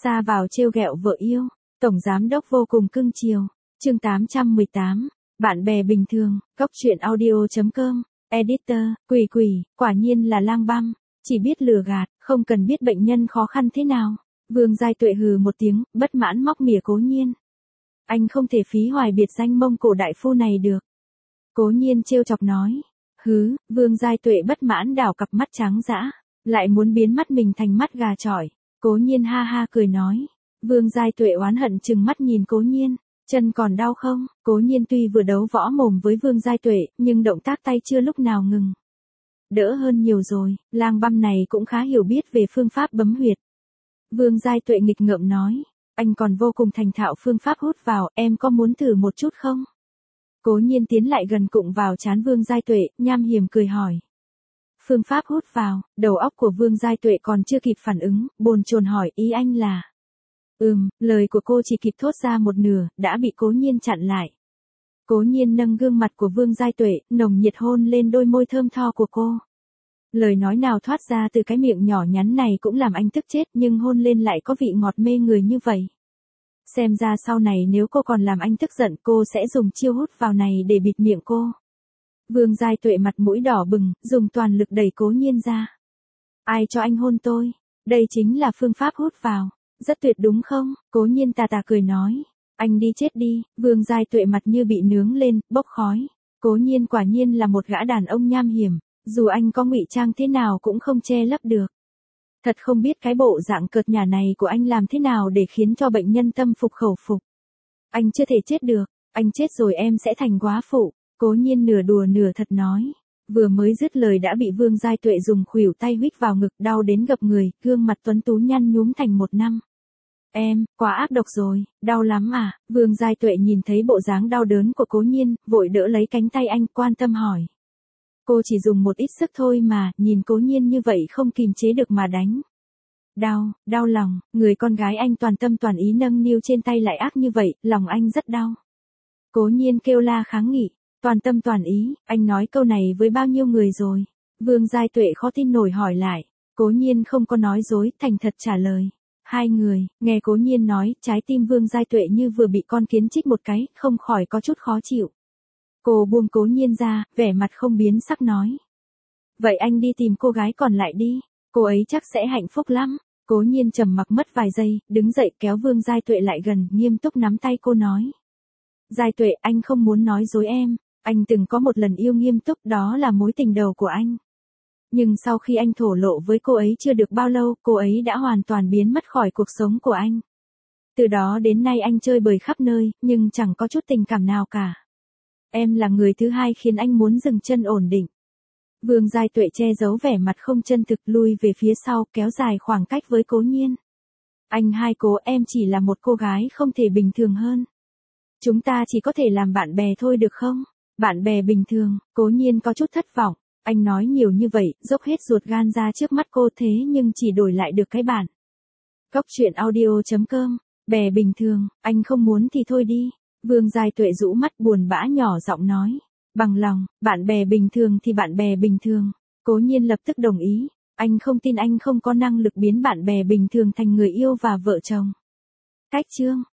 Xa vào trêu ghẹo vợ yêu, tổng giám đốc vô cùng cưng chiều. Chương 818, bạn bè bình thường, góc truyện audio.com, editor, quỷ, quả nhiên là lang băm, chỉ biết lừa gạt, không cần biết bệnh nhân khó khăn thế nào. Vương Giai Tuệ hừ một tiếng, bất mãn móc mỉa Cố Nhiên. Anh không thể phí hoài biệt danh Mông Cổ đại phu này được. Cố Nhiên trêu chọc nói. Hứ, Vương Giai Tuệ bất mãn đảo cặp mắt trắng dã, lại muốn biến mắt mình thành mắt gà chọi. Cố Nhiên ha ha cười nói. Vương Giai Tuệ oán hận chừng mắt nhìn Cố Nhiên. Chân còn đau không? Cố Nhiên tuy vừa đấu võ mồm với Vương Giai Tuệ, nhưng động tác tay chưa lúc nào ngừng. Đỡ hơn nhiều rồi, lang băm này cũng khá hiểu biết về phương pháp bấm huyệt. Vương Giai Tuệ nghịch ngợm nói. Anh còn vô cùng thành thạo phương pháp hút vào, em có muốn thử một chút không? Cố Nhiên tiến lại gần cụng vào trán Vương Giai Tuệ, nham hiểm cười hỏi. Phương pháp hút vào, đầu óc của Vương Giai Tuệ còn chưa kịp phản ứng, bồn chồn hỏi ý anh là. Lời của cô chỉ kịp thốt ra một nửa, đã bị Cố Nhiên chặn lại. Cố Nhiên nâng gương mặt của Vương Giai Tuệ, nồng nhiệt hôn lên đôi môi thơm tho của cô. Lời nói nào thoát ra từ cái miệng nhỏ nhắn này cũng làm anh tức chết, nhưng hôn lên lại có vị ngọt mê người như vậy. Xem ra sau này nếu cô còn làm anh tức giận, cô sẽ dùng chiêu hút vào này để bịt miệng cô. Vương Giai Tuệ mặt mũi đỏ bừng, dùng toàn lực đẩy Cố Nhiên ra. Ai cho anh hôn tôi? Đây chính là phương pháp hút vào. Rất tuyệt đúng không? Cố Nhiên tà tà cười nói. Anh đi chết đi. Vương Giai Tuệ mặt như bị nướng lên, bốc khói. Cố Nhiên quả nhiên là một gã đàn ông nham hiểm, dù anh có ngụy trang thế nào cũng không che lấp được. Thật không biết cái bộ dạng cợt nhả này của anh làm thế nào để khiến cho bệnh nhân tâm phục khẩu phục. Anh chưa thể chết được, anh chết rồi em sẽ thành góa phụ. Cố Nhiên nửa đùa nửa thật nói. Vừa mới dứt lời đã bị Vương Giai Tuệ dùng khuỷu tay huých vào ngực, đau đến gập người, gương mặt tuấn tú nhăn nhúm thành một năm. Em, quá ác độc rồi, đau lắm à? Vương Giai Tuệ nhìn thấy bộ dáng đau đớn của Cố Nhiên, vội đỡ lấy cánh tay anh, quan tâm hỏi. Cô chỉ dùng một ít sức thôi mà, nhìn Cố Nhiên như vậy không kìm chế được mà đánh. Đau lòng, người con gái anh toàn tâm toàn ý nâng niu trên tay lại ác như vậy, lòng anh rất đau. Cố Nhiên kêu la kháng nghị. Toàn tâm toàn ý, anh nói câu này với bao nhiêu người rồi? Vương Giai Tuệ khó tin nổi hỏi lại. Cố Nhiên không có nói dối, thành thật trả lời. 2 người, nghe Cố Nhiên nói, trái tim Vương Giai Tuệ như vừa bị con kiến chích một cái, không khỏi có chút khó chịu. Cô buông Cố Nhiên ra, vẻ mặt không biến sắc nói. Vậy anh đi tìm cô gái còn lại đi, cô ấy chắc sẽ hạnh phúc lắm. Cố Nhiên trầm mặc mất vài giây, đứng dậy kéo Vương Giai Tuệ lại gần, nghiêm túc nắm tay cô nói. Giai Tuệ, anh không muốn nói dối em. Anh từng có một lần yêu nghiêm túc, đó là mối tình đầu của anh. Nhưng sau khi anh thổ lộ với cô ấy chưa được bao lâu, cô ấy đã hoàn toàn biến mất khỏi cuộc sống của anh. Từ đó đến nay anh chơi bời khắp nơi, nhưng chẳng có chút tình cảm nào cả. Em là người thứ hai khiến anh muốn dừng chân ổn định. Vương Giai Tuệ che giấu vẻ mặt không chân thực, lui về phía sau, kéo dài khoảng cách với Cố Nhiên. Anh hai Cố, em chỉ là một cô gái không thể bình thường hơn. Chúng ta chỉ có thể làm bạn bè thôi được không? Bạn bè bình thường. Cố Nhiên có chút thất vọng. Anh nói nhiều như vậy, dốc hết ruột gan ra trước mắt cô thế nhưng chỉ đổi lại được cái bản. Góc truyện audio.com, bè bình thường, anh không muốn thì thôi đi. Vương Giai Tuệ rũ mắt buồn bã nhỏ giọng nói. Bằng lòng, bạn bè bình thường thì bạn bè bình thường. Cố Nhiên lập tức đồng ý. Anh không tin anh không có năng lực biến bạn bè bình thường thành người yêu và vợ chồng. Cách chương.